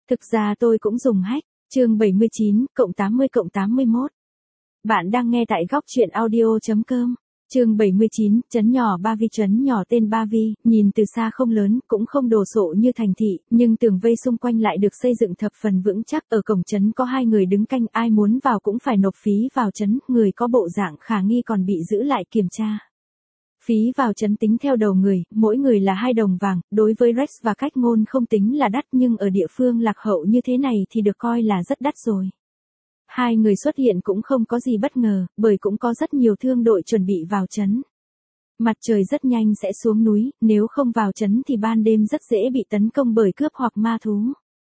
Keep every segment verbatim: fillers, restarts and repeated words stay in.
Thực ra tôi cũng dùng hack. Chương bảy mươi chín, cộng tám mươi cộng tám mươi mốt. Bạn đang nghe tại góc truyện audio chấm com. Chương bảy mươi chín, trấn nhỏ Ba Vi. Trấn nhỏ tên Ba Vi, nhìn từ xa không lớn, cũng không đồ sộ như thành thị, nhưng tường vây xung quanh lại được xây dựng thập phần vững chắc. Ở cổng trấn có hai người đứng canh, ai muốn vào cũng phải nộp phí vào trấn, người có bộ dạng khả nghi còn bị giữ lại kiểm tra. Phí vào trấn tính theo đầu người, mỗi người là hai đồng vàng, đối với Rex và Cách Ngôn không tính là đắt, nhưng ở địa phương lạc hậu như thế này thì được coi là rất đắt rồi. Hai người xuất hiện cũng không có gì bất ngờ, bởi cũng có rất nhiều thương đội chuẩn bị vào trấn. Mặt trời rất nhanh sẽ xuống núi, nếu không vào trấn thì ban đêm rất dễ bị tấn công bởi cướp hoặc ma thú.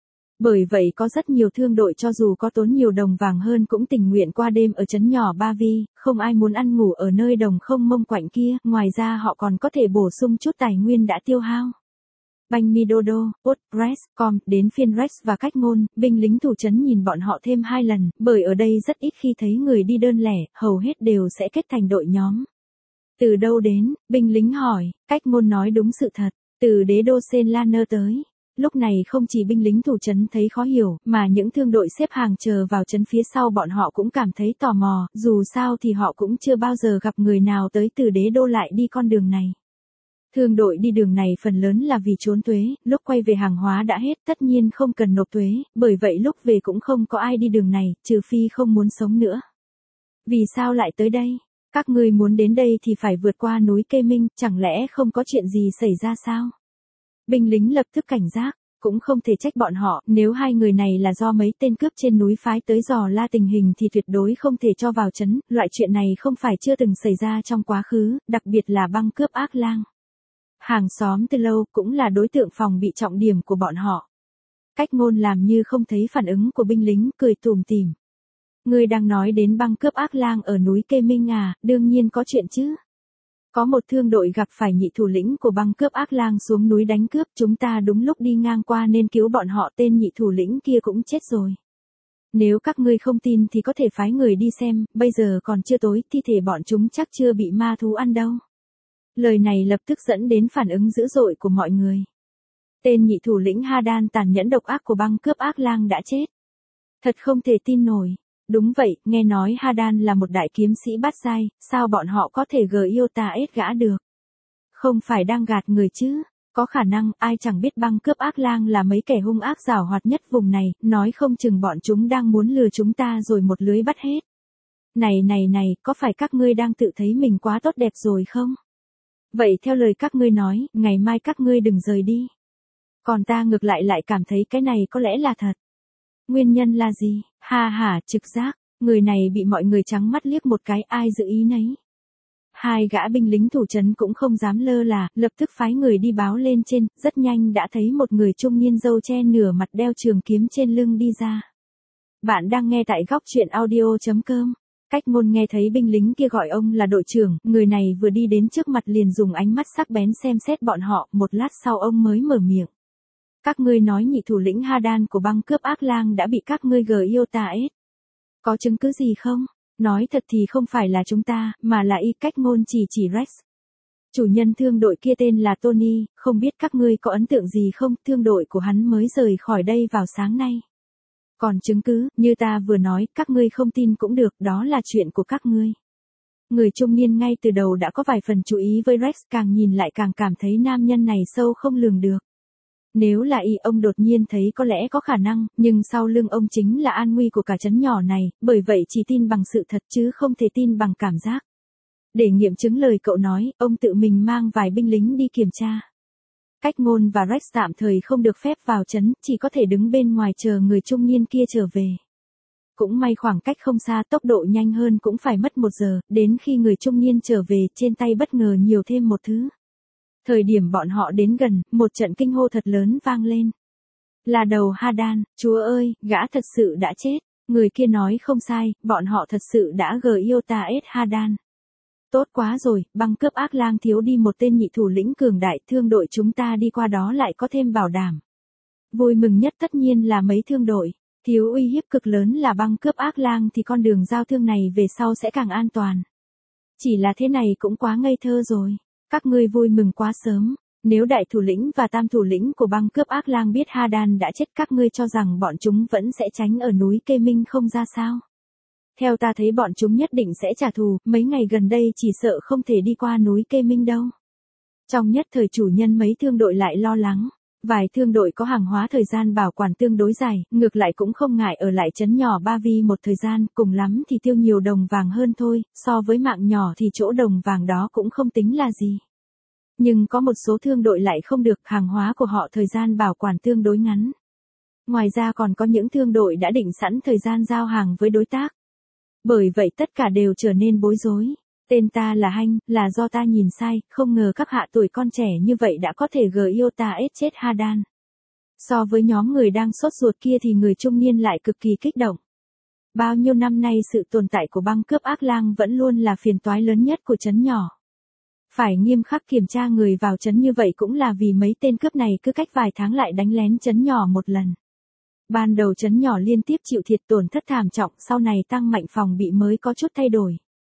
Bởi vậy có rất nhiều thương đội cho dù có tốn nhiều đồng vàng hơn cũng tình nguyện qua đêm ở trấn nhỏ Ba Vi, không ai muốn ăn ngủ ở nơi đồng không mông quạnh kia, ngoài ra họ còn có thể bổ sung chút tài nguyên đã tiêu hao. Banh mi đô đô, ốt, Rex, com, đến phiên Rex và Cách Ngôn, binh lính thủ trấn nhìn bọn họ thêm hai lần, bởi ở đây rất ít khi thấy người đi đơn lẻ, hầu hết đều sẽ kết thành đội nhóm. Từ đâu đến, binh lính hỏi, Cách Ngôn nói đúng sự thật, từ đế đô Sen Laner tới. Lúc này không chỉ binh lính thủ trấn thấy khó hiểu, mà những thương đội xếp hàng chờ vào trấn phía sau bọn họ cũng cảm thấy tò mò, dù sao thì họ cũng chưa bao giờ gặp người nào tới từ đế đô lại đi con đường này. Thương đội đi đường này phần lớn là vì trốn thuế, lúc quay về hàng hóa đã hết, tất nhiên không cần nộp thuế, bởi vậy lúc về cũng không có ai đi đường này, trừ phi không muốn sống nữa. Vì sao lại tới đây? Các ngươi muốn đến đây thì phải vượt qua núi Kê Minh, chẳng lẽ không có chuyện gì xảy ra sao? Binh lính lập tức cảnh giác, cũng không thể trách bọn họ, nếu hai người này là do mấy tên cướp trên núi phái tới dò la tình hình thì tuyệt đối không thể cho vào trấn, loại chuyện này không phải chưa từng xảy ra trong quá khứ, đặc biệt là băng cướp Ác Lang. Hàng xóm từ lâu cũng là đối tượng phòng bị trọng điểm của bọn họ. Cách Ngôn làm như không thấy phản ứng của binh lính, cười tủm tỉm. Ngươi đang nói đến băng cướp Ác Lang ở núi Kê Minh à, đương nhiên có chuyện chứ. Có một thương đội gặp phải nhị thủ lĩnh của băng cướp Ác Lang xuống núi đánh cướp, chúng ta đúng lúc đi ngang qua nên cứu bọn họ, tên nhị thủ lĩnh kia cũng chết rồi. Nếu các ngươi không tin thì có thể phái người đi xem, bây giờ còn chưa tối, thi thể bọn chúng chắc chưa bị ma thú ăn đâu. Lời này lập tức dẫn đến phản ứng dữ dội của mọi người. Tên nhị thủ lĩnh Hadan tàn nhẫn độc ác của băng cướp Ác Lang đã chết. Thật không thể tin nổi. Đúng vậy, nghe nói Hadan là một đại kiếm sĩ bát giai, sao bọn họ có thể gờ yêu ta ết gã được? Không phải đang gạt người chứ? Có khả năng, ai chẳng biết băng cướp Ác Lang là mấy kẻ hung ác giảo hoạt nhất vùng này, nói không chừng bọn chúng đang muốn lừa chúng ta rồi một lưới bắt hết. Này này này, có phải các ngươi đang tự thấy mình quá tốt đẹp rồi không? Vậy theo lời các ngươi nói, ngày mai các ngươi đừng rời đi. Còn ta ngược lại lại cảm thấy cái này có lẽ là thật. Nguyên nhân là gì? Ha ha, trực giác, người này bị mọi người trắng mắt liếc một cái, ai dự ý nấy. Hai gã binh lính thủ trấn cũng không dám lơ là, lập tức phái người đi báo lên trên, rất nhanh đã thấy một người trung niên râu che nửa mặt đeo trường kiếm trên lưng đi ra. Bạn đang nghe tại góc truyện audio chấm com. Cách Ngôn nghe thấy binh lính kia gọi ông là đội trưởng, người này vừa đi đến trước mặt liền dùng ánh mắt sắc bén xem xét bọn họ, một lát sau ông mới mở miệng. Các ngươi nói nhị thủ lĩnh Hadan của băng cướp Ác Lang đã bị các ngươi gờ yêu ta ết. Có chứng cứ gì không? Nói thật thì không phải là chúng ta, mà là y. Cách Ngôn chỉ chỉ Rex. Chủ nhân thương đội kia tên là Tony, không biết các ngươi có ấn tượng gì không, thương đội của hắn mới rời khỏi đây vào sáng nay. Còn chứng cứ, như ta vừa nói, các ngươi không tin cũng được, đó là chuyện của các ngươi. Người trung niên ngay từ đầu đã có vài phần chú ý với Rex, càng nhìn lại càng cảm thấy nam nhân này sâu không lường được. Nếu là y, ông đột nhiên thấy có lẽ có khả năng, nhưng sau lưng ông chính là an nguy của cả trấn nhỏ này, bởi vậy chỉ tin bằng sự thật chứ không thể tin bằng cảm giác. Để nghiệm chứng lời cậu nói, ông tự mình mang vài binh lính đi kiểm tra. Cách Ngôn và Rex tạm thời không được phép vào trấn, chỉ có thể đứng bên ngoài chờ người trung niên kia trở về. Cũng may khoảng cách không xa, tốc độ nhanh hơn cũng phải mất một giờ, đến khi người trung niên trở về, trên tay bất ngờ nhiều thêm một thứ. Thời điểm bọn họ đến gần, một trận kinh hô thật lớn vang lên. Là đầu Hadan, chúa ơi, gã thật sự đã chết. Người kia nói không sai, bọn họ thật sự đã gờ yêu ta ết Hadan. Tốt quá rồi, băng cướp Ác Lang thiếu đi một tên nhị thủ lĩnh cường đại, thương đội chúng ta đi qua đó lại có thêm bảo đảm. Vui mừng nhất tất nhiên là mấy thương đội, thiếu uy hiếp cực lớn là băng cướp Ác Lang thì con đường giao thương này về sau sẽ càng an toàn. Chỉ là thế này cũng quá ngây thơ rồi, các ngươi vui mừng quá sớm, Nếu đại thủ lĩnh và tam thủ lĩnh của băng cướp ác lang biết Hadan đã chết, các ngươi cho rằng bọn chúng vẫn sẽ tránh ở núi Kê Minh không ra sao? Theo ta thấy bọn chúng nhất định sẽ trả thù, mấy ngày gần đây chỉ sợ không thể đi qua núi Kê Minh đâu. Trong nhất thời chủ nhân mấy thương đội lại lo lắng. Vài thương đội có hàng hóa thời gian bảo quản tương đối dài, ngược lại cũng không ngại ở lại trấn nhỏ Ba Vi một thời gian, cùng lắm thì tiêu nhiều đồng vàng hơn thôi, so với mạng nhỏ thì chỗ đồng vàng đó cũng không tính là gì. Nhưng có một số thương đội lại không được, hàng hóa của họ thời gian bảo quản tương đối ngắn. Ngoài ra còn có những thương đội đã định sẵn thời gian giao hàng với đối tác. Bởi vậy tất cả đều trở nên bối rối. Tên ta là Hanh, là do ta nhìn sai, không ngờ các hạ tuổi con trẻ như vậy đã có thể gờ yêu ta ết chết Hadan. So với nhóm người đang sốt ruột kia thì người trung niên lại cực kỳ kích động. Bao nhiêu năm nay sự tồn tại của băng cướp ác lang vẫn luôn là phiền toái lớn nhất của trấn nhỏ. Phải nghiêm khắc kiểm tra người vào trấn như vậy cũng là vì mấy tên cướp này cứ cách vài tháng lại đánh lén trấn nhỏ một lần. Ban đầu trấn nhỏ liên tiếp chịu thiệt tổn thất thảm trọng, sau này tăng mạnh phòng bị mới có chút thay đổi.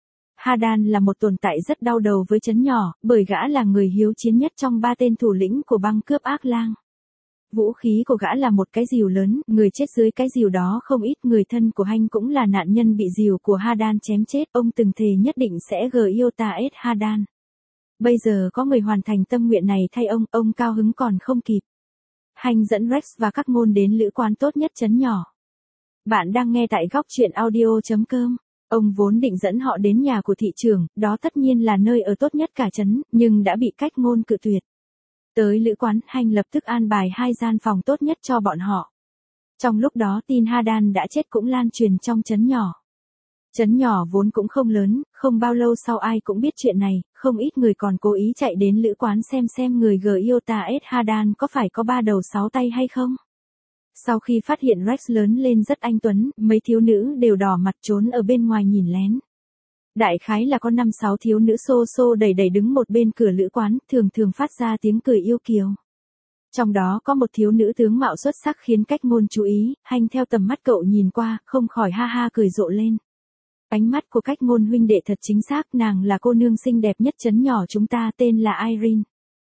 Hadan là một tồn tại rất đau đầu với trấn nhỏ, bởi gã là người hiếu chiến nhất trong ba tên thủ lĩnh của băng cướp ác lang. Vũ khí của gã là một cái rìu lớn, người chết dưới cái rìu đó không ít, người thân của Hanh cũng là nạn nhân bị rìu của Hadan chém chết, ông từng thề nhất định sẽ gờ yêu ta ết Hadan. Bây giờ có người hoàn thành tâm nguyện này thay ông, ông cao hứng còn không kịp. Hanh dẫn Rex và các ngôn đến lữ quán tốt nhất trấn nhỏ. Bạn đang nghe tại góc truyện audio chấm com. Ông vốn định dẫn họ đến nhà của thị trưởng, đó tất nhiên là nơi ở tốt nhất cả trấn, nhưng đã bị cách ngôn cự tuyệt. Tới lữ quán, Hanh lập tức an bài hai gian phòng tốt nhất cho bọn họ. Trong lúc đó tin Hadan đã chết cũng lan truyền trong trấn nhỏ. Trấn nhỏ vốn cũng không lớn, không bao lâu sau ai cũng biết chuyện này, không ít người còn cố ý chạy đến lữ quán xem xem người gờ yêu ta ết Hadan có phải có ba đầu sáu tay hay không. Sau khi phát hiện Rex lớn lên rất anh tuấn, mấy thiếu nữ đều đỏ mặt trốn ở bên ngoài nhìn lén. Đại khái là có năm sáu thiếu nữ xô xô đầy đầy đứng một bên cửa lữ quán, thường thường phát ra tiếng cười yêu kiều. Trong đó có một thiếu nữ tướng mạo xuất sắc khiến cách ngôn chú ý, Hanh theo tầm mắt cậu nhìn qua, không khỏi ha ha cười rộ lên. Ánh mắt của cách ngôn huynh đệ thật chính xác, nàng là cô nương xinh đẹp nhất trấn nhỏ chúng ta, tên là Irene.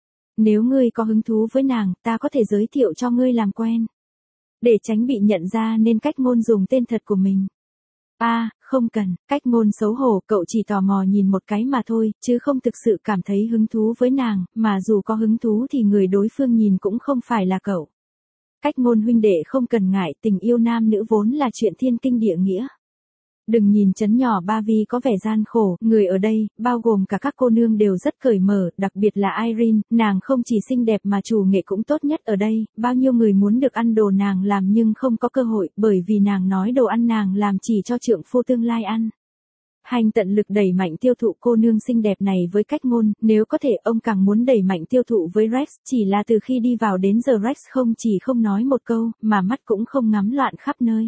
Nếu ngươi có hứng thú với nàng, ta có thể giới thiệu cho ngươi làm quen. Để tránh bị nhận ra nên cách ngôn dùng tên thật của mình. A, à, không cần, cách ngôn xấu hổ, cậu chỉ tò mò nhìn một cái mà thôi, chứ không thực sự cảm thấy hứng thú với nàng, mà dù có hứng thú thì người đối phương nhìn cũng không phải là cậu. Cách ngôn huynh đệ không cần ngại, tình yêu nam nữ vốn là chuyện thiên kinh địa nghĩa. Đừng nhìn trấn nhỏ Ba Vi có vẻ gian khổ, người ở đây, bao gồm cả các cô nương đều rất cởi mở, đặc biệt là Irene, nàng không chỉ xinh đẹp mà chủ nghệ cũng tốt nhất ở đây, bao nhiêu người muốn được ăn đồ nàng làm nhưng không có cơ hội, bởi vì nàng nói đồ ăn nàng làm chỉ cho trượng phu tương lai ăn. Hành tận lực đẩy mạnh tiêu thụ cô nương xinh đẹp này với cách ngôn, nếu có thể ông càng muốn đẩy mạnh tiêu thụ với Rex, chỉ là từ khi đi vào đến giờ Rex không chỉ không nói một câu, mà mắt cũng không ngắm loạn khắp nơi.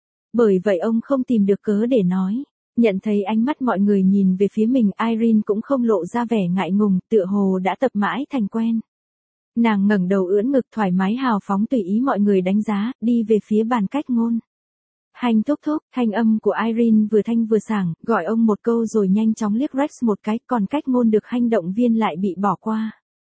Bởi vậy ông không tìm được cớ để nói. Nhận thấy ánh mắt mọi người nhìn về phía mình, Irene cũng không lộ ra vẻ ngại ngùng, tựa hồ đã tập mãi thành quen. Nàng ngẩng đầu ưỡn ngực thoải mái hào phóng tùy ý mọi người đánh giá, đi về phía bàn cách ngôn. Hành thúc thúc, thanh âm của Irene vừa thanh vừa sảng, gọi ông một câu rồi nhanh chóng liếc Rex một cái, còn cách ngôn được Hành động viên lại bị bỏ qua.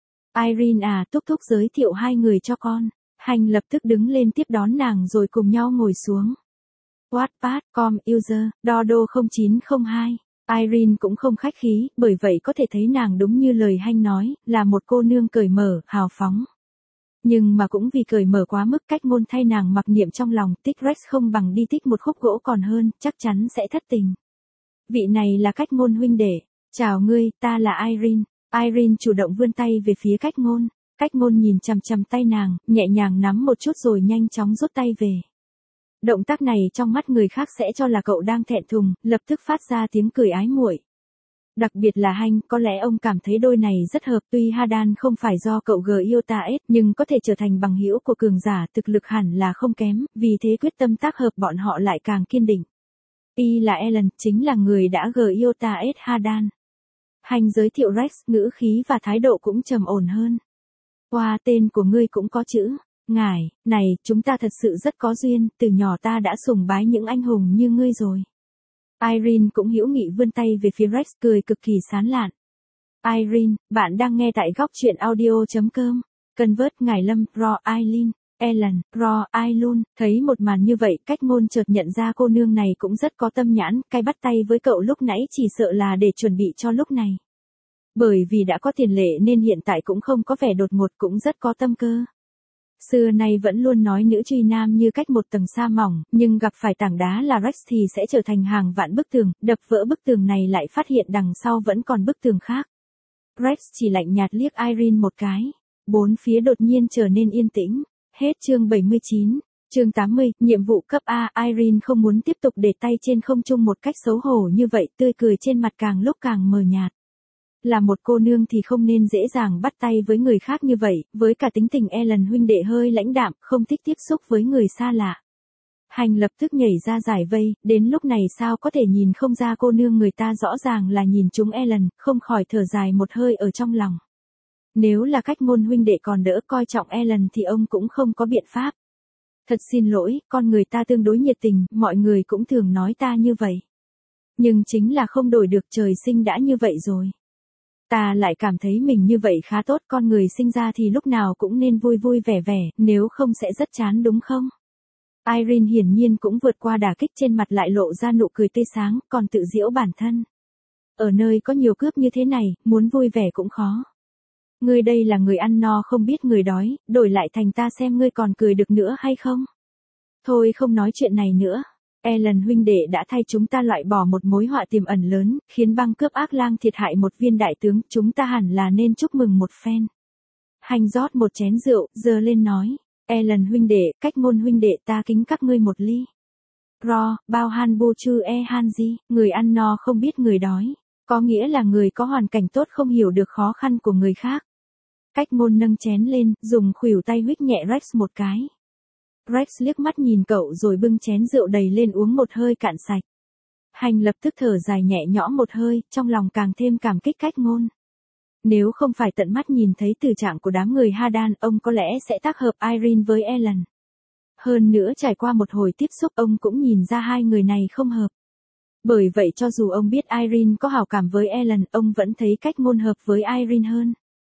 Irene à, thúc thúc giới thiệu hai người cho con. Hành lập tức đứng lên tiếp đón nàng rồi cùng nhau ngồi xuống. Wattpad, com, user, Dodo không chín không hai. Irene cũng không khách khí, bởi vậy có thể thấy nàng đúng như lời Hanh nói, là một cô nương cởi mở, hào phóng. Nhưng mà cũng vì cởi mở quá mức, cách ngôn thay nàng mặc niệm trong lòng, tích Rex không bằng đi tích một khúc gỗ còn hơn, chắc chắn sẽ thất tình. Vị này là cách ngôn huynh đệ. Chào ngươi, ta là Irene. Irene chủ động vươn tay về phía cách ngôn. Cách ngôn nhìn chằm chằm tay nàng, nhẹ nhàng nắm một chút rồi nhanh chóng rút tay về. Động tác này trong mắt người khác sẽ cho là cậu đang thẹn thùng, lập tức phát ra tiếng cười ái muội. Đặc biệt là Hanh, có lẽ ông cảm thấy đôi này rất hợp, tuy Hadan không phải do cậu gờ yêu ta ết, nhưng có thể trở thành bằng hữu của cường giả, thực lực hẳn là không kém, vì thế quyết tâm tác hợp bọn họ lại càng kiên định. Y là Ellen, chính là người đã gờ yêu ta ết Hadan. Hanh giới thiệu Rex, ngữ khí và thái độ cũng trầm ổn hơn. Wow, tên của ngươi cũng có chữ. Ngài, này, chúng ta thật sự rất có duyên, từ nhỏ ta đã sùng bái những anh hùng như ngươi rồi. Irene cũng hữu nghị vươn tay về phía Rex, cười cực kỳ sán lạn. Irene, bạn đang nghe tại góc chuyện audio chấm com. Convert Ngải Lâm, Ro Eileen, Ellen, Ro Eileen, thấy một màn như vậy, Cách Ngôn chợt nhận ra cô nương này cũng rất có tâm nhãn, cái bắt tay với cậu lúc nãy chỉ sợ là để chuẩn bị cho lúc này. Bởi vì đã có tiền lệ nên hiện tại cũng không có vẻ đột ngột, cũng rất có tâm cơ. Xưa nay vẫn luôn nói nữ truy nam như cách một tầng sa mỏng, nhưng gặp phải tảng đá là Rex thì sẽ trở thành hàng vạn bức tường, đập vỡ bức tường này lại phát hiện đằng sau vẫn còn bức tường khác. Rex chỉ lạnh nhạt liếc Irene một cái. Bốn phía đột nhiên trở nên yên tĩnh. Hết chương bảy mươi chín. Chương tám mươi, nhiệm vụ cấp A. Irene không muốn tiếp tục để tay trên không trung một cách xấu hổ như vậy, tươi cười trên mặt càng lúc càng mờ nhạt. Là một cô nương thì không nên dễ dàng bắt tay với người khác như vậy, với cả tính tình Ellen huynh đệ hơi lãnh đạm, không thích tiếp xúc với người xa lạ. Hành lập tức nhảy ra giải vây, đến lúc này sao có thể nhìn không ra cô nương người ta rõ ràng là nhìn trúng Ellen, không khỏi thở dài một hơi ở trong lòng. Nếu là Cách Ngôn huynh đệ còn đỡ coi trọng Ellen thì ông cũng không có biện pháp. Thật xin lỗi, con người ta tương đối nhiệt tình, mọi người cũng thường nói ta như vậy. Nhưng chính là không đổi được, trời sinh đã như vậy rồi. Ta lại cảm thấy mình như vậy khá tốt, con người sinh ra thì lúc nào cũng nên vui vui vẻ vẻ, nếu không sẽ rất chán đúng không? Irene hiển nhiên cũng vượt qua đả kích, trên mặt lại lộ ra nụ cười tươi sáng, còn tự giễu bản thân. Ở nơi có nhiều cướp như thế này, muốn vui vẻ cũng khó. Ngươi đây là người ăn no không biết người đói, đổi lại thành ta xem ngươi còn cười được nữa hay không? Thôi không nói chuyện này nữa. Ellen huynh đệ đã thay chúng ta loại bỏ một mối họa tiềm ẩn lớn, khiến băng cướp ác lang thiệt hại một viên đại tướng, chúng ta hẳn là nên chúc mừng một phen. Hành rót một chén rượu, giơ lên nói. Ellen huynh đệ, Cách Ngôn huynh đệ, ta kính các ngươi một ly. Ro, bao han bu chư e han gì, người ăn no không biết người đói. Có nghĩa là người có hoàn cảnh tốt không hiểu được khó khăn của người khác. Cách Ngôn nâng chén lên, dùng khuỷu tay huých nhẹ Rex một cái. Rex liếc mắt nhìn cậu rồi bưng chén rượu đầy lên uống một hơi cạn sạch. Hành lập tức thở dài nhẹ nhõm một hơi, trong lòng càng thêm cảm kích Cách Ngôn. Nếu không phải tận mắt nhìn thấy tình trạng của đám người Hadan, ông có lẽ sẽ tác hợp Irene với Ellen. Hơn nữa trải qua một hồi tiếp xúc, ông cũng nhìn ra hai người này không hợp. Bởi vậy cho dù ông biết Irene có hảo cảm với Ellen, ông vẫn thấy Cách Ngôn hợp với Irene hơn.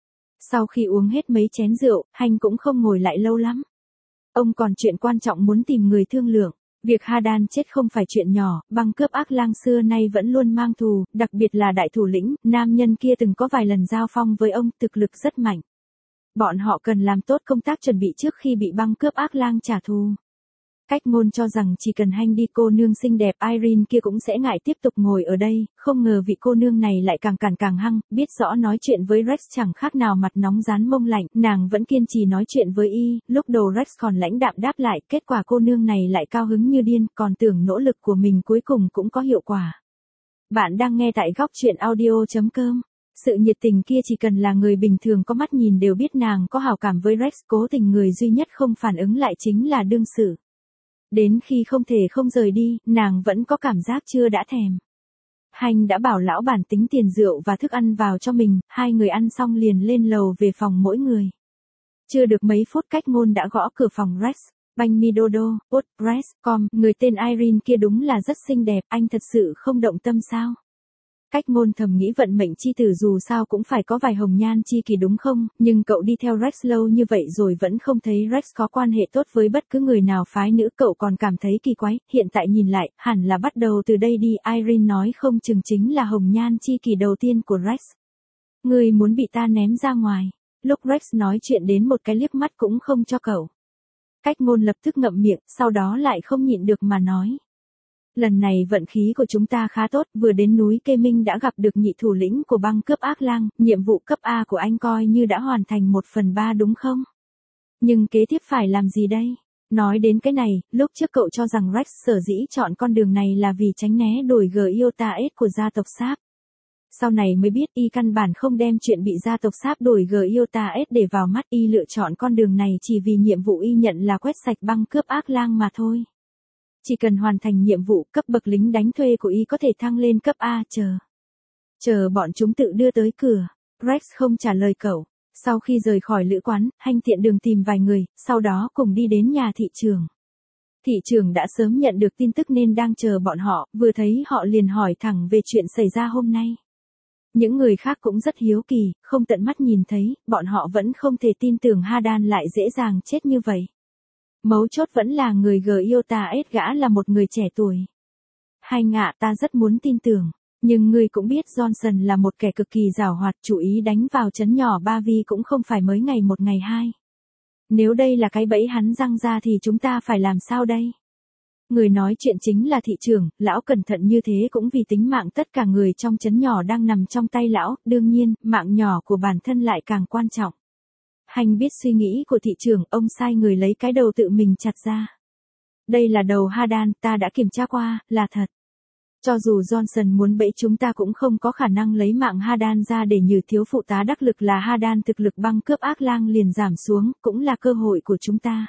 Sau khi uống hết mấy chén rượu, Hành cũng không ngồi lại lâu lắm. Ông còn chuyện quan trọng muốn tìm người thương lượng. Việc Hadan chết không phải chuyện nhỏ, băng cướp ác lang xưa nay vẫn luôn mang thù, đặc biệt là đại thủ lĩnh, nam nhân kia từng có vài lần giao phong với ông, thực lực rất mạnh. Bọn họ cần làm tốt công tác chuẩn bị trước khi bị băng cướp ác lang trả thù. Cách Ngôn cho rằng chỉ cần Hành đi, cô nương xinh đẹp Irene kia cũng sẽ ngại tiếp tục ngồi ở đây, không ngờ vị cô nương này lại càng càn càng hăng, biết rõ nói chuyện với Rex chẳng khác nào mặt nóng rán mông lạnh, nàng vẫn kiên trì nói chuyện với y, lúc đầu Rex còn lãnh đạm đáp lại, kết quả cô nương này lại cao hứng như điên, còn tưởng nỗ lực của mình cuối cùng cũng có hiệu quả. Bạn đang nghe tại góc chuyện audio chấm com. Sự nhiệt tình kia chỉ cần là người bình thường có mắt nhìn đều biết nàng có hảo cảm với Rex, cố tình người duy nhất không phản ứng lại chính là đương sự. Đến khi không thể không rời đi, nàng vẫn có cảm giác chưa đã thèm. Hành đã bảo lão bản tính tiền rượu và thức ăn vào cho mình, hai người ăn xong liền lên lầu về phòng mỗi người. Chưa được mấy phút Cách Ngôn đã gõ cửa phòng Rex. Banh mi đô đô, ốt, Rex, com, người tên Irene kia đúng là rất xinh đẹp, anh thật sự không động tâm sao? Cách Ngôn thầm nghĩ vận mệnh chi tử dù sao cũng phải có vài hồng nhan chi kỷ đúng không, nhưng cậu đi theo Rex lâu như vậy rồi vẫn không thấy Rex có quan hệ tốt với bất cứ người nào phái nữ, cậu còn cảm thấy kỳ quái, hiện tại nhìn lại, hẳn là bắt đầu từ đây đi, Irene nói không chừng chính là hồng nhan chi kỷ đầu tiên của Rex. Người muốn bị ta ném ra ngoài, lúc Rex nói chuyện đến một cái liếc mắt cũng không cho cậu. Cách Ngôn lập tức ngậm miệng, sau đó lại không nhịn được mà nói. Lần này vận khí của chúng ta khá tốt, vừa đến núi Kê Minh đã gặp được nhị thủ lĩnh của băng cướp ác lang, nhiệm vụ cấp A của anh coi như đã hoàn thành một phần ba đúng không? Nhưng kế tiếp phải làm gì đây? Nói đến cái này, lúc trước cậu cho rằng Rex sở dĩ chọn con đường này là vì tránh né đuổi Giota S của gia tộc Sáp. Sau này mới biết y căn bản không đem chuyện bị gia tộc Sáp đuổi Giota S để vào mắt, y lựa chọn con đường này chỉ vì nhiệm vụ y nhận là quét sạch băng cướp ác lang mà thôi. Chỉ cần hoàn thành nhiệm vụ, cấp bậc lính đánh thuê của y có thể thăng lên cấp A, chờ. Chờ bọn chúng tự đưa tới cửa. Rex không trả lời cậu. Sau khi rời khỏi lữ quán, Hành tiện đường tìm vài người, sau đó cùng đi đến nhà thị trường. Thị trường đã sớm nhận được tin tức nên đang chờ bọn họ, vừa thấy họ liền hỏi thẳng về chuyện xảy ra hôm nay. Những người khác cũng rất hiếu kỳ, không tận mắt nhìn thấy, bọn họ vẫn không thể tin tưởng Hadan lại dễ dàng chết như vậy. Mấu chốt vẫn là người Giota S gã là một người trẻ tuổi. Hành ạ, ta rất muốn tin tưởng, nhưng ngươi cũng biết Johnson là một kẻ cực kỳ giàu hoạt, chủ ý đánh vào trấn nhỏ Ba Vi cũng không phải mới ngày một ngày hai. Nếu đây là cái bẫy hắn răng ra thì chúng ta phải làm sao đây? Người nói chuyện chính là thị trưởng, lão cẩn thận như thế cũng vì tính mạng tất cả người trong trấn nhỏ đang nằm trong tay lão, đương nhiên, mạng nhỏ của bản thân lại càng quan trọng. Hành biết suy nghĩ của thị trưởng, ông sai người lấy cái đầu tự mình chặt ra. Đây là đầu Hadan, ta đã kiểm tra qua, là thật. Cho dù Johnson muốn bẫy chúng ta cũng không có khả năng lấy mạng Hadan ra để nhử thiếu phụ tá đắc lực là Hadan thực lực băng cướp ác lang liền giảm xuống, cũng là cơ hội của chúng ta.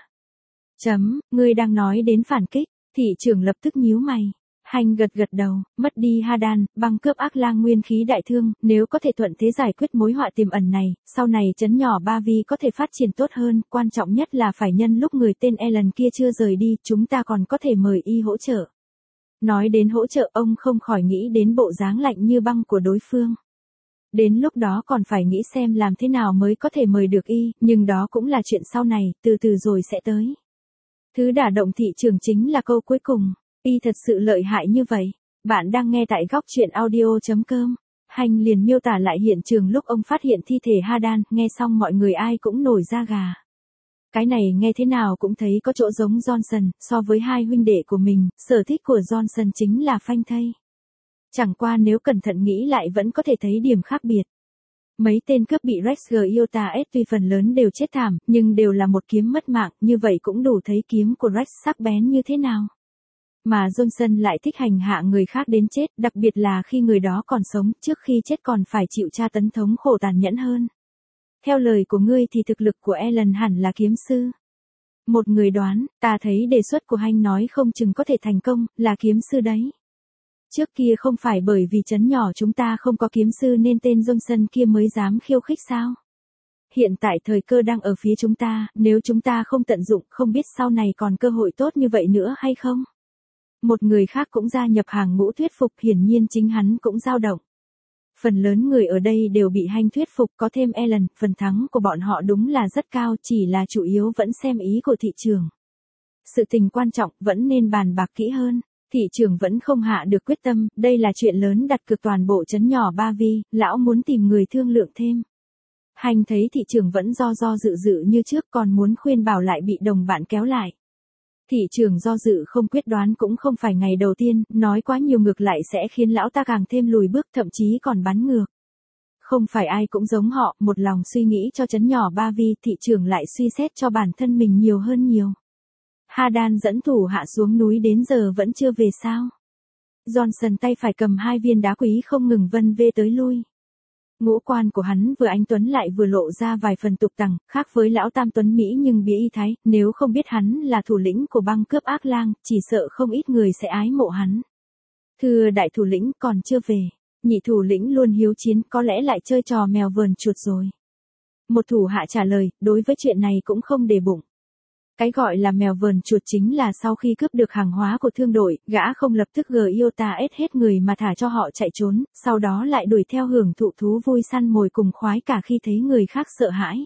Chấm, ngươi đang nói đến phản kích, thị trưởng lập tức nhíu mày. Hành gật gật đầu, mất đi Hadan, băng cướp ác lang nguyên khí đại thương, nếu có thể thuận thế giải quyết mối họa tiềm ẩn này, sau này trấn nhỏ Ba Vi có thể phát triển tốt hơn, quan trọng nhất là phải nhân lúc người tên Ellen kia chưa rời đi, chúng ta còn có thể mời y hỗ trợ. Nói đến hỗ trợ ông không khỏi nghĩ đến bộ dáng lạnh như băng của đối phương. Đến lúc đó còn phải nghĩ xem làm thế nào mới có thể mời được y, nhưng đó cũng là chuyện sau này, từ từ rồi sẽ tới. Thứ đả động thị trường chính là câu cuối cùng, y thật sự lợi hại như vậy. Bạn đang nghe tại góc truyện audio.com. Hành liền miêu tả lại hiện trường lúc ông phát hiện thi thể Hadan, nghe xong mọi người ai cũng nổi da gà. Cái này nghe thế nào cũng thấy có chỗ giống Johnson, so với hai huynh đệ của mình, sở thích của Johnson chính là phanh thây. Chẳng qua nếu cẩn thận nghĩ lại vẫn có thể thấy điểm khác biệt. Mấy tên cướp bị Rex Giota S tuy phần lớn đều chết thảm, nhưng đều là một kiếm mất mạng, như vậy cũng đủ thấy kiếm của Rex sắc bén như thế nào. Mà Johnson lại thích hành hạ người khác đến chết, đặc biệt là khi người đó còn sống, trước khi chết còn phải chịu tra tấn thống khổ tàn nhẫn hơn. Theo lời của ngươi thì thực lực của Ellen hẳn là kiếm sư. Một người đoán, ta thấy đề xuất của Hành nói không chừng có thể thành công, là kiếm sư đấy. Trước kia không phải bởi vì trấn nhỏ chúng ta không có kiếm sư nên tên Johnson kia mới dám khiêu khích sao? Hiện tại thời cơ đang ở phía chúng ta, nếu chúng ta không tận dụng không biết sau này còn cơ hội tốt như vậy nữa hay không? Một người khác cũng gia nhập hàng ngũ thuyết phục, hiển nhiên chính hắn cũng dao động. Phần lớn người ở đây đều bị Hành thuyết phục, có thêm Ellen, phần thắng của bọn họ đúng là rất cao, chỉ là chủ yếu vẫn xem ý của thị trường. Sự tình quan trọng vẫn nên bàn bạc kỹ hơn. Thị trường vẫn không hạ được quyết tâm, đây là chuyện lớn đặt cược toàn bộ trấn nhỏ Ba Vi, lão muốn tìm người thương lượng thêm. Hành thấy thị trường vẫn do do dự dự như trước, còn muốn khuyên bảo lại bị đồng bạn kéo lại. Thị trường do dự không quyết đoán cũng không phải ngày đầu tiên, nói quá nhiều ngược lại sẽ khiến lão ta càng thêm lùi bước, thậm chí còn bắn ngược. Không phải ai cũng giống họ, một lòng suy nghĩ cho trấn nhỏ Ba Vi, thị trường lại suy xét cho bản thân mình nhiều hơn nhiều. Hadan dẫn thủ hạ xuống núi đến giờ vẫn chưa về sao? Johnson tay phải cầm hai viên đá quý không ngừng vân vê tới lui. Ngũ quan của hắn vừa anh tuấn lại vừa lộ ra vài phần tục tằng, khác với lão tam tuấn Mỹ nhưng bí y thái, nếu không biết hắn là thủ lĩnh của băng cướp ác lang, chỉ sợ không ít người sẽ ái mộ hắn. Thưa đại thủ lĩnh còn chưa về, nhị thủ lĩnh luôn hiếu chiến, có lẽ lại chơi trò mèo vờn chuột rồi. Một thủ hạ trả lời, đối với chuyện này cũng không để bụng. Cái gọi là mèo vờn chuột chính là sau khi cướp được hàng hóa của thương đội, gã không lập tức Giota S hết người mà thả cho họ chạy trốn, sau đó lại đuổi theo hưởng thụ thú vui săn mồi cùng khoái cả khi thấy người khác sợ hãi.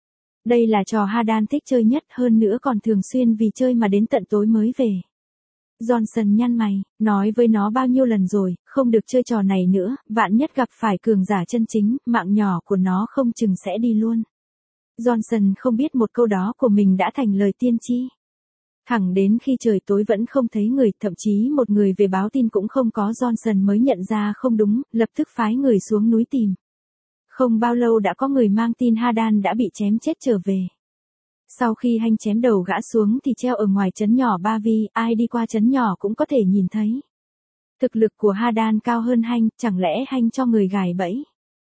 Đây là trò Hadan thích chơi nhất, hơn nữa còn thường xuyên vì chơi mà đến tận tối mới về. Johnson nhăn mày, nói với nó bao nhiêu lần rồi, không được chơi trò này nữa, vạn nhất gặp phải cường giả chân chính, mạng nhỏ của nó không chừng sẽ đi luôn. Johnson không biết một câu đó của mình đã thành lời tiên tri. Thẳng đến khi trời tối vẫn không thấy người, thậm chí một người về báo tin cũng không có, Johnson mới nhận ra không đúng, lập tức phái người xuống núi tìm. Không bao lâu đã có người mang tin Hadan đã bị chém chết trở về. Sau khi Hành chém đầu gã xuống thì treo ở ngoài trấn nhỏ Ba Vi, ai đi qua trấn nhỏ cũng có thể nhìn thấy. Thực lực của Hadan cao hơn Hành, chẳng lẽ Hành cho người gài bẫy?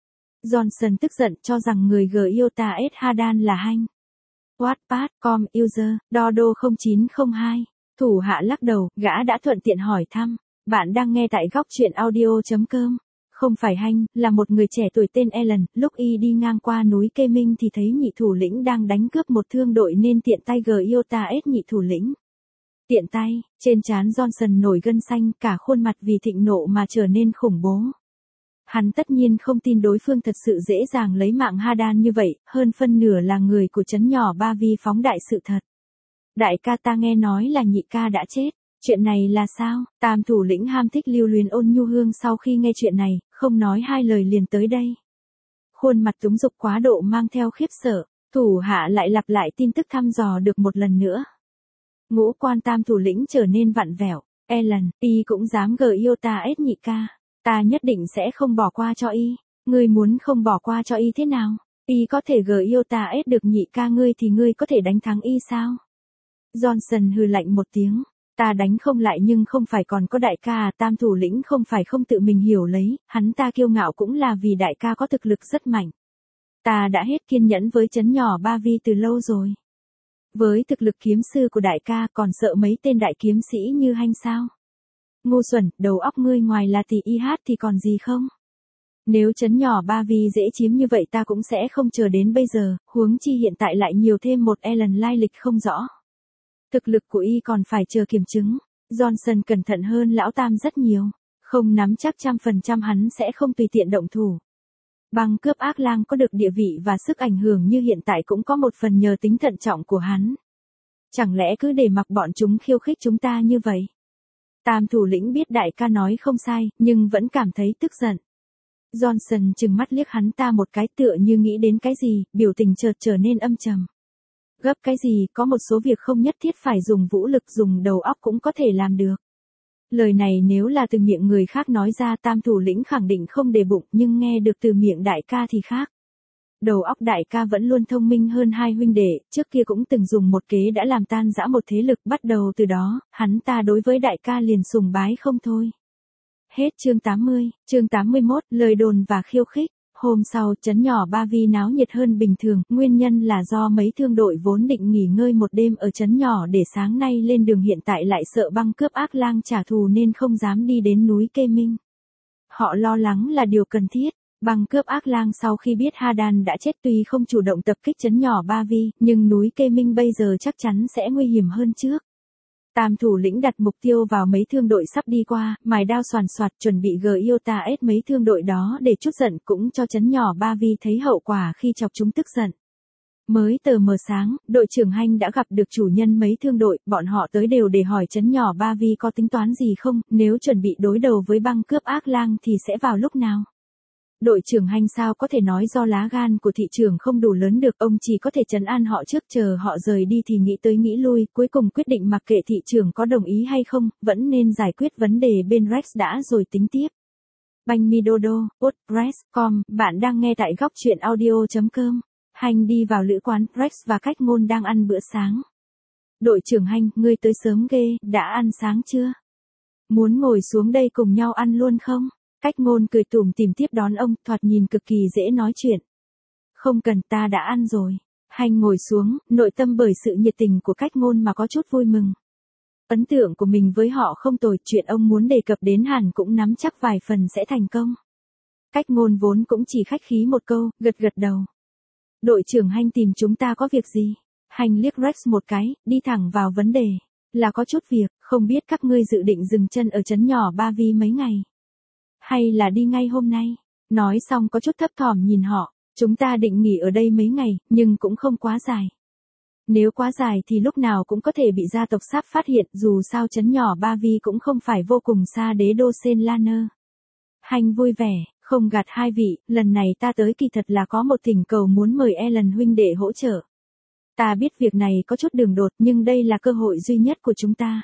Johnson tức giận cho rằng người Giota S Hadan là Hành. Wattpad chấm com user, Dodo không chín không hai. Thủ hạ lắc đầu, gã đã thuận tiện hỏi thăm. Bạn đang nghe tại góc truyện audio.com. Không phải Hành, là một người trẻ tuổi tên Ellen, lúc y đi ngang qua núi Kê Minh thì thấy nhị thủ lĩnh đang đánh cướp một thương đội nên tiện tay Giota S nhị thủ lĩnh. Tiện tay, trên trán Johnson nổi gân xanh, cả khuôn mặt vì thịnh nộ mà trở nên khủng bố. Hắn tất nhiên không tin đối phương thật sự dễ dàng lấy mạng Hadan như vậy, hơn phân nửa là người của trấn nhỏ Ba Vi phóng đại sự thật. Đại ca, ta nghe nói là nhị ca đã chết, chuyện này là sao? Tam thủ lĩnh ham thích lưu luyến Ôn Nhu Hương sau khi nghe chuyện này, không nói hai lời liền tới đây. Khuôn mặt túng dục quá độ mang theo khiếp sợ, thủ hạ lại lặp lại tin tức thăm dò được một lần nữa. Ngũ quan tam thủ lĩnh trở nên vặn vẹo, Ellen, y cũng dám gờ yêu ta ết nhị ca, ta nhất định sẽ không bỏ qua cho y, ngươi muốn không bỏ qua cho y thế nào? Y có thể gờ yêu ta ết được nhị ca ngươi thì ngươi có thể đánh thắng y sao? Johnson hừ lạnh một tiếng, ta đánh không lại nhưng không phải còn có đại ca à? Tam thủ lĩnh không phải không tự mình hiểu lấy, hắn ta kiêu ngạo cũng là vì đại ca có thực lực rất mạnh. Ta đã hết kiên nhẫn với trấn nhỏ Ba Vi từ lâu rồi. Với thực lực kiếm sư của đại ca còn sợ mấy tên đại kiếm sĩ như Hanh sao? Ngu xuẩn, đầu óc ngươi ngoài là tỷ y hát thì còn gì không? Nếu trấn nhỏ Ba Vi dễ chiếm như vậy ta cũng sẽ không chờ đến bây giờ, huống chi hiện tại lại nhiều thêm một Ellen lai lịch không rõ. Thực lực của y còn phải chờ kiểm chứng. Johnson cẩn thận hơn lão tam rất nhiều, không nắm chắc trăm phần trăm hắn sẽ không tùy tiện động thủ. Băng cướp ác lang có được địa vị và sức ảnh hưởng như hiện tại cũng có một phần nhờ tính thận trọng của hắn. Chẳng lẽ cứ để mặc bọn chúng khiêu khích chúng ta như vậy? Tam thủ lĩnh biết đại ca nói không sai, nhưng vẫn cảm thấy tức giận. Johnson trừng mắt liếc hắn ta một cái tựa như nghĩ đến cái gì, biểu tình chợt trở nên âm trầm. Gấp cái gì, có một số việc không nhất thiết phải dùng vũ lực, dùng đầu óc cũng có thể làm được. Lời này nếu là từ miệng người khác nói ra tam thủ lĩnh khẳng định không để bụng, nhưng nghe được từ miệng đại ca thì khác. Đầu óc đại ca vẫn luôn thông minh hơn hai huynh đệ, trước kia cũng từng dùng một kế đã làm tan rã một thế lực, bắt đầu từ đó, hắn ta đối với đại ca liền sùng bái không thôi. Hết chương tám mươi, chương tám mươi mốt, lời đồn và khiêu khích. Hôm sau, trấn nhỏ Ba Vi náo nhiệt hơn bình thường, nguyên nhân là do mấy thương đội vốn định nghỉ ngơi một đêm ở trấn nhỏ để sáng nay lên đường hiện tại lại sợ băng cướp ác lang trả thù nên không dám đi đến núi Kê Minh. Họ lo lắng là điều cần thiết. Băng cướp ác lang sau khi biết Hadan đã chết tuy không chủ động tập kích trấn nhỏ Ba Vi, nhưng núi Kê Minh bây giờ chắc chắn sẽ nguy hiểm hơn trước. Tam thủ lĩnh đặt mục tiêu vào mấy thương đội sắp đi qua, mài đao xoàn xoạt chuẩn bị gờ yêu ta ết mấy thương đội đó để chút giận cũng cho trấn nhỏ Ba Vi thấy hậu quả khi chọc chúng tức giận. Mới tờ mờ sáng, đội trưởng Hanh đã gặp được chủ nhân mấy thương đội, bọn họ tới đều để hỏi trấn nhỏ Ba Vi có tính toán gì không, nếu chuẩn bị đối đầu với băng cướp ác lang thì sẽ vào lúc nào. Đội trưởng Hanh sao có thể nói do lá gan của thị trường không đủ lớn được, ông chỉ có thể trấn an họ trước chờ họ rời đi thì nghĩ tới nghĩ lui, cuối cùng quyết định mặc kệ thị trường có đồng ý hay không, vẫn nên giải quyết vấn đề bên Rex đã rồi tính tiếp. Banh mi dodo, WordPress chấm com, bạn đang nghe tại góc truyện audio chấm com. Hanh đi vào lữ quán, Rex và Cách Ngôn đang ăn bữa sáng. Đội trưởng Hanh, ngươi tới sớm ghê, đã ăn sáng chưa? Muốn ngồi xuống đây cùng nhau ăn luôn không? Cách Ngôn cười tủm tỉm tiếp đón ông, thoạt nhìn cực kỳ dễ nói chuyện. Không cần, ta đã ăn rồi. Hanh ngồi xuống, nội tâm bởi sự nhiệt tình của Cách Ngôn mà có chút vui mừng. Ấn tượng của mình với họ không tồi, chuyện ông muốn đề cập đến hẳn cũng nắm chắc vài phần sẽ thành công. Cách Ngôn vốn cũng chỉ khách khí một câu, gật gật đầu. Đội trưởng Hanh tìm chúng ta có việc gì? Hanh liếc Rex một cái, đi thẳng vào vấn đề. Là có chút việc, không biết các ngươi dự định dừng chân ở trấn nhỏ Ba Vi mấy ngày? Hay là đi ngay hôm nay? Nói xong có chút thấp thỏm nhìn họ, chúng ta định nghỉ ở đây mấy ngày, nhưng cũng không quá dài. Nếu quá dài thì lúc nào cũng có thể bị gia tộc Sáp phát hiện, dù sao trấn nhỏ Ba Vi cũng không phải vô cùng xa đế đô Sen Lanơ. Hanh vui vẻ, không gạt hai vị, lần này ta tới kỳ thật là có một thỉnh cầu muốn mời Ellen huynh đệ hỗ trợ. Ta biết việc này có chút đường đột nhưng đây là cơ hội duy nhất của chúng ta.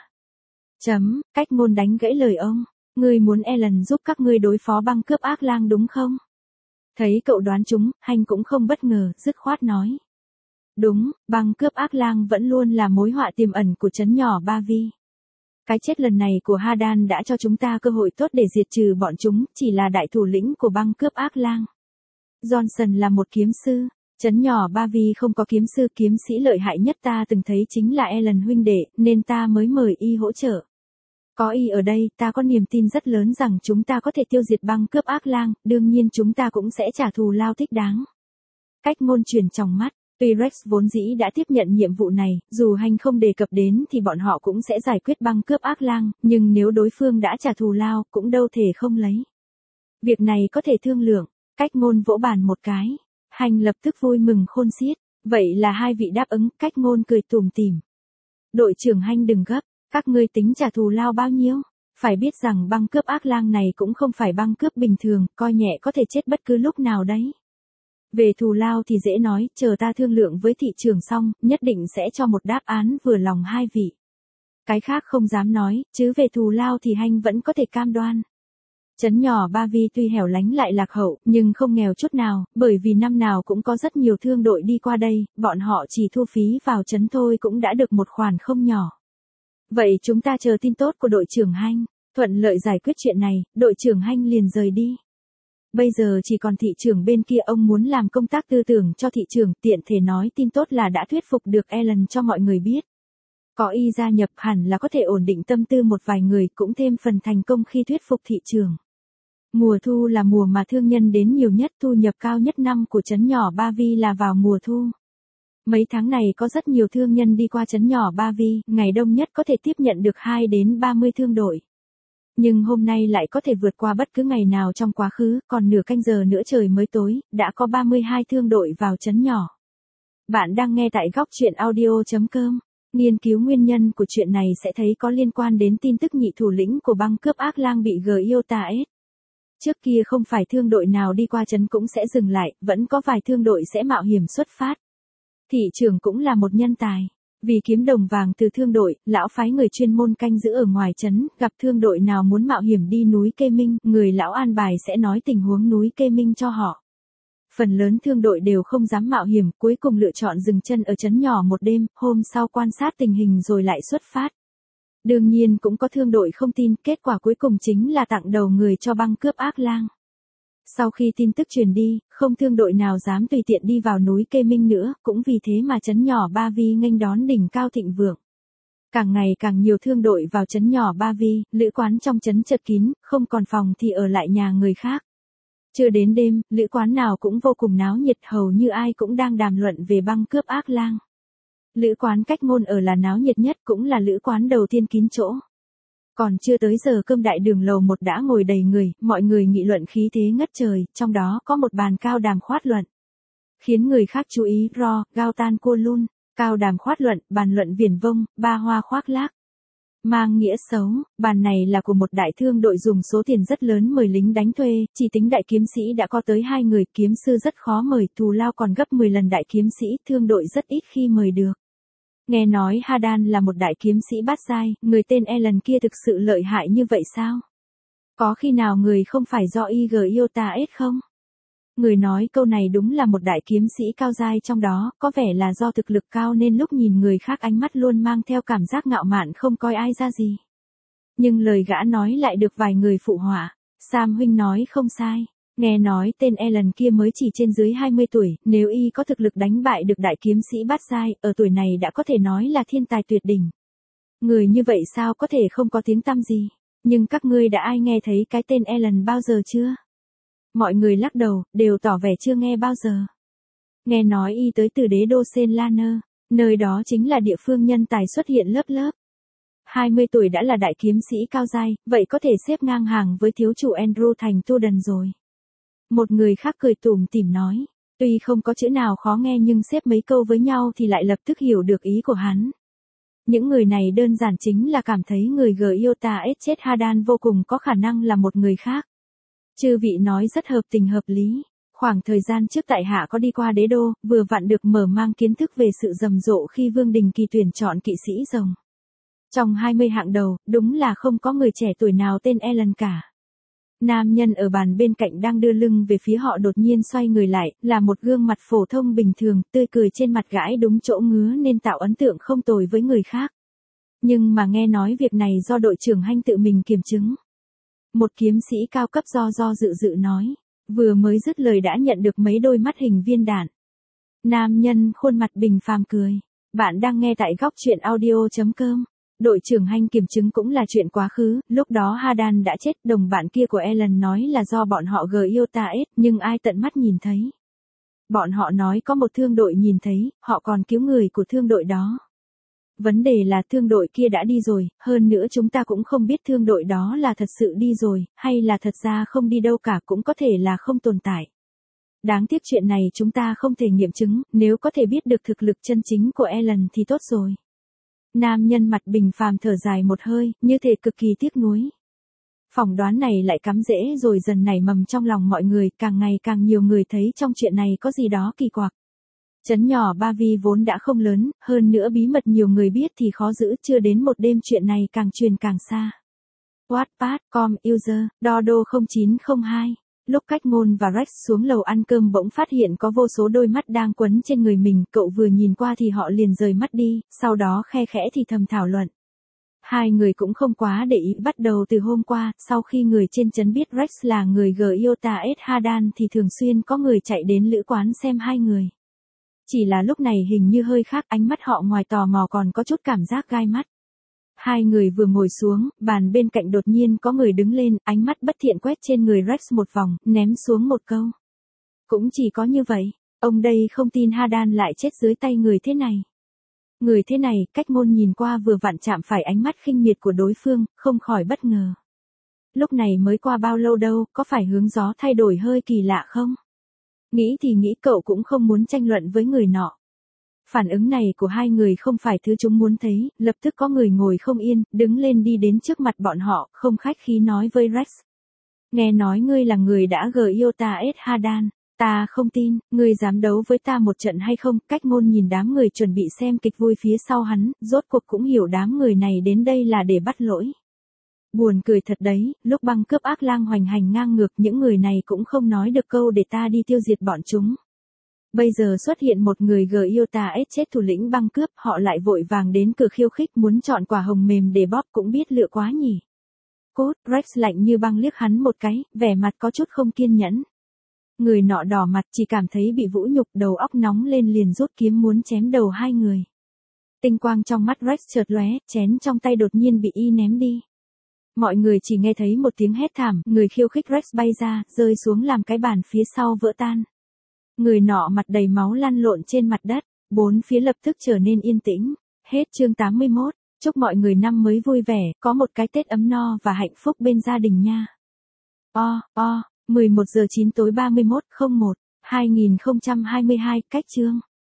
Chấm, Cách Ngôn đánh gãy lời ông. Ngươi muốn Ellen giúp các ngươi đối phó băng cướp ác lang đúng không? Thấy cậu đoán chúng, Hanh cũng không bất ngờ, dứt khoát nói. Đúng, băng cướp ác lang vẫn luôn là mối họa tiềm ẩn của trấn nhỏ Ba Vi. Cái chết lần này của Hadan đã cho chúng ta cơ hội tốt để diệt trừ bọn chúng, chỉ là đại thủ lĩnh của băng cướp ác lang. Johnson là một kiếm sư, trấn nhỏ Ba Vi không có kiếm sư, kiếm sĩ lợi hại nhất ta từng thấy chính là Ellen huynh đệ, nên ta mới mời y hỗ trợ. Có y ở đây, ta có niềm tin rất lớn rằng chúng ta có thể tiêu diệt băng cướp ác lang, đương nhiên chúng ta cũng sẽ trả thù lao thích đáng. Cách Ngôn chuyển trong mắt, tuy Rex vốn dĩ đã tiếp nhận nhiệm vụ này, dù Hanh không đề cập đến thì bọn họ cũng sẽ giải quyết băng cướp ác lang, nhưng nếu đối phương đã trả thù lao, cũng đâu thể không lấy. Việc này có thể thương lượng, Cách Ngôn vỗ bàn một cái. Hành lập tức vui mừng khôn xiết. Vậy là hai vị đáp ứng, Cách Ngôn cười tủm tỉm. Đội trưởng Hành đừng gấp, các ngươi tính trả thù lao bao nhiêu? Phải biết rằng băng cướp ác lang này cũng không phải băng cướp bình thường, coi nhẹ có thể chết bất cứ lúc nào đấy. Về thù lao thì dễ nói, chờ ta thương lượng với thị trường xong, nhất định sẽ cho một đáp án vừa lòng hai vị. Cái khác không dám nói, chứ về thù lao thì Hành vẫn có thể cam đoan. Trấn nhỏ Ba Vi tuy hẻo lánh lại lạc hậu, nhưng không nghèo chút nào, bởi vì năm nào cũng có rất nhiều thương đội đi qua đây, bọn họ chỉ thu phí vào trấn thôi cũng đã được một khoản không nhỏ. Vậy chúng ta chờ tin tốt của đội trưởng Hành. Thuận lợi giải quyết chuyện này, đội trưởng Hành liền rời đi. Bây giờ chỉ còn thị trường bên kia, ông muốn làm công tác tư tưởng cho thị trường, tiện thể nói tin tốt là đã thuyết phục được Ellen cho mọi người biết. Có y gia nhập hẳn là có thể ổn định tâm tư một vài người, cũng thêm phần thành công khi thuyết phục thị trường. Mùa thu là mùa mà thương nhân đến nhiều nhất, thu nhập cao nhất năm của trấn nhỏ Ba Vi là vào mùa thu. Mấy tháng này có rất nhiều thương nhân đi qua trấn nhỏ Ba Vi, ngày đông nhất có thể tiếp nhận được hai đến ba mươi thương đội. Nhưng hôm nay lại có thể vượt qua bất cứ ngày nào trong quá khứ, còn nửa canh giờ nữa trời mới tối, đã có ba mươi hai thương đội vào trấn nhỏ. Bạn đang nghe tại góc truyện audio chấm com. Nghiên cứu nguyên nhân của chuyện này sẽ thấy có liên quan đến tin tức nhị thủ lĩnh của băng cướp ác lang bị Giota ét. Trước kia không phải thương đội nào đi qua trấn cũng sẽ dừng lại, vẫn có vài thương đội sẽ mạo hiểm xuất phát. Thị trưởng cũng là một nhân tài. Vì kiếm đồng vàng từ thương đội, lão phái người chuyên môn canh giữ ở ngoài trấn, gặp thương đội nào muốn mạo hiểm đi núi Kê Minh, người lão an bài sẽ nói tình huống núi Kê Minh cho họ. Phần lớn thương đội đều không dám mạo hiểm, cuối cùng lựa chọn dừng chân ở trấn nhỏ một đêm, hôm sau quan sát tình hình rồi lại xuất phát. Đương nhiên cũng có thương đội không tin, kết quả cuối cùng chính là tặng đầu người cho băng cướp ác lang. Sau khi tin tức truyền đi, không thương đội nào dám tùy tiện đi vào núi Kê Minh nữa, cũng vì thế mà trấn nhỏ Ba Vi nghênh đón đỉnh cao thịnh vượng. Càng ngày càng nhiều thương đội vào trấn nhỏ Ba Vi, lữ quán trong trấn chật kín, không còn phòng thì ở lại nhà người khác. Chưa đến đêm, lữ quán nào cũng vô cùng náo nhiệt, hầu như ai cũng đang đàm luận về băng cướp ác lang. Lữ quán Cách Ngôn ở là náo nhiệt nhất, cũng là lữ quán đầu tiên kín chỗ. Còn chưa tới giờ cơm, đại đường lầu một đã ngồi đầy người, mọi người nghị luận khí thế ngất trời, trong đó có một bàn cao đàm khoát luận. Khiến người khác chú ý, Ro, Gao Tan Cua Lun, cao đàm khoát luận, bàn luận viển vông, ba hoa khoác lác. Mang nghĩa xấu, bàn này là của một đại thương đội dùng số tiền rất lớn mời lính đánh thuê, chỉ tính đại kiếm sĩ đã có tới hai người, kiếm sư rất khó mời, thù lao còn gấp mười lần đại kiếm sĩ, thương đội rất ít khi mời được. Nghe nói Hadan là một đại kiếm sĩ bát giai, người tên Ellen kia thực sự lợi hại như vậy sao? Có khi nào người không phải do Giota ét không? Người nói câu này đúng là một đại kiếm sĩ cao giai trong đó, có vẻ là do thực lực cao nên lúc nhìn người khác ánh mắt luôn mang theo cảm giác ngạo mạn không coi ai ra gì. Nhưng lời gã nói lại được vài người phụ họa. Sam huynh nói không sai. Nghe nói tên Ellen kia mới chỉ trên dưới hai mươi tuổi, nếu y có thực lực đánh bại được đại kiếm sĩ bát giai, ở tuổi này đã có thể nói là thiên tài tuyệt đỉnh. Người như vậy sao có thể không có tiếng tăm gì? Nhưng các ngươi đã ai nghe thấy cái tên Ellen bao giờ chưa? Mọi người lắc đầu, đều tỏ vẻ chưa nghe bao giờ. Nghe nói y tới từ đế đô Sen Laner, nơi đó chính là địa phương nhân tài xuất hiện lớp lớp. hai mươi tuổi đã là đại kiếm sĩ cao giai, vậy có thể xếp ngang hàng với thiếu chủ Andrew thành Tuden rồi. Một người khác cười tủm tỉm nói, tuy không có chữ nào khó nghe nhưng xếp mấy câu với nhau thì lại lập tức hiểu được ý của hắn. Những người này đơn giản chính là cảm thấy người Giota ét chết Hadan vô cùng có khả năng là một người khác. Chư vị nói rất hợp tình hợp lý. Khoảng thời gian trước tại hạ có đi qua đế đô, vừa vặn được mở mang kiến thức về sự rầm rộ khi Vương Đình Kỳ tuyển chọn kỵ sĩ rồng. Trong hai mươi hạng đầu, đúng là không có người trẻ tuổi nào tên Ellen cả. Nam nhân ở bàn bên cạnh đang đưa lưng về phía họ đột nhiên xoay người lại, là một gương mặt phổ thông bình thường, tươi cười trên mặt gãi đúng chỗ ngứa nên tạo ấn tượng không tồi với người khác. Nhưng mà nghe nói việc này do đội trưởng Hành tự mình kiểm chứng. Một kiếm sĩ cao cấp do do dự dự nói, vừa mới dứt lời đã nhận được mấy đôi mắt hình viên đạn. Nam nhân khuôn mặt bình phàm cười. Bạn đang nghe tại góc truyện audio chấm com. Đội trưởng Hành kiểm chứng cũng là chuyện quá khứ, lúc đó Hadan đã chết, đồng bạn kia của Ellen nói là do bọn họ Giota ét, nhưng ai tận mắt nhìn thấy. Bọn họ nói có một thương đội nhìn thấy, họ còn cứu người của thương đội đó. vấn đề là thương đội kia đã đi rồi, hơn nữa chúng ta cũng không biết thương đội đó là thật sự đi rồi, hay là thật ra không đi đâu cả, cũng có thể là không tồn tại. Đáng tiếc chuyện này chúng ta không thể nghiệm chứng, nếu có thể biết được thực lực chân chính của Ellen thì tốt rồi. Nam nhân mặt bình phàm thở dài một hơi, như thể cực kỳ tiếc nuối. Phỏng đoán này lại cắm rễ rồi dần nảy mầm trong lòng mọi người, càng ngày càng nhiều người thấy trong chuyện này có gì đó kỳ quặc. Trấn nhỏ Ba Vi vốn đã không lớn, hơn nữa bí mật nhiều người biết thì khó giữ, chưa đến một đêm chuyện này càng truyền càng xa. Wattpad, com, user, Dodo không chín không hai. Lúc Cách Ngôn và Rex xuống lầu ăn cơm bỗng phát hiện có vô số đôi mắt đang quấn trên người mình, cậu vừa nhìn qua thì họ liền rời mắt đi, sau đó khe khẽ thì thầm thảo luận. Hai người cũng không quá để ý, bắt đầu từ hôm qua, sau khi người trên trấn biết Rex là người Giota S Hadan thì thường xuyên có người chạy đến lữ quán xem hai người. Chỉ là lúc này hình như hơi khác, ánh mắt họ ngoài tò mò còn có chút cảm giác gai mắt. Hai người vừa ngồi xuống, bàn bên cạnh đột nhiên có người đứng lên, ánh mắt bất thiện quét trên người Rex một vòng, ném xuống một câu. Cũng chỉ có như vậy, ông đây không tin Hadan lại chết dưới tay người thế này. Người thế này, Cách Ngôn nhìn qua vừa vặn chạm phải ánh mắt khinh miệt của đối phương, không khỏi bất ngờ. Lúc này mới qua bao lâu đâu, có phải hướng gió thay đổi hơi kỳ lạ không? Nghĩ thì nghĩ, cậu cũng không muốn tranh luận với người nọ. Phản ứng này của hai người không phải thứ chúng muốn thấy, lập tức có người ngồi không yên, đứng lên đi đến trước mặt bọn họ, không khách khí nói với Rex. Nghe nói ngươi là người đã Giota S Hadan, ta không tin, ngươi dám đấu với ta một trận hay không? Cách Ngôn nhìn đám người chuẩn bị xem kịch vui phía sau hắn, rốt cuộc cũng hiểu đám người này đến đây là để bắt lỗi. Buồn cười thật đấy, lúc băng cướp ác lang hoành hành ngang ngược, những người này cũng không nói được câu để ta đi tiêu diệt bọn chúng. Bây giờ xuất hiện một người Giota S chết thủ lĩnh băng cướp, họ lại vội vàng đến cửa khiêu khích, muốn chọn quả hồng mềm để bóp, cũng biết lựa quá nhỉ. Cốt, Rex lạnh như băng liếc hắn một cái, vẻ mặt có chút không kiên nhẫn. Người nọ đỏ mặt, chỉ cảm thấy bị vũ nhục, đầu óc nóng lên liền rút kiếm muốn chém đầu hai người. Tinh quang trong mắt Rex chợt lóe, chén trong tay đột nhiên bị y ném đi. Mọi người chỉ nghe thấy một tiếng hét thảm, người khiêu khích Rex bay ra, rơi xuống làm cái bàn phía sau vỡ tan. Người nọ mặt đầy máu lăn lộn trên mặt đất, bốn phía lập tức trở nên yên tĩnh. Hết chương tám mươi mốt, chúc mọi người năm mới vui vẻ, có một cái Tết ấm no và hạnh phúc bên gia đình nha. O, o, mười một giờ chín tối ba mươi mốt không một, hai nghìn không trăm hai mươi hai, cách chương.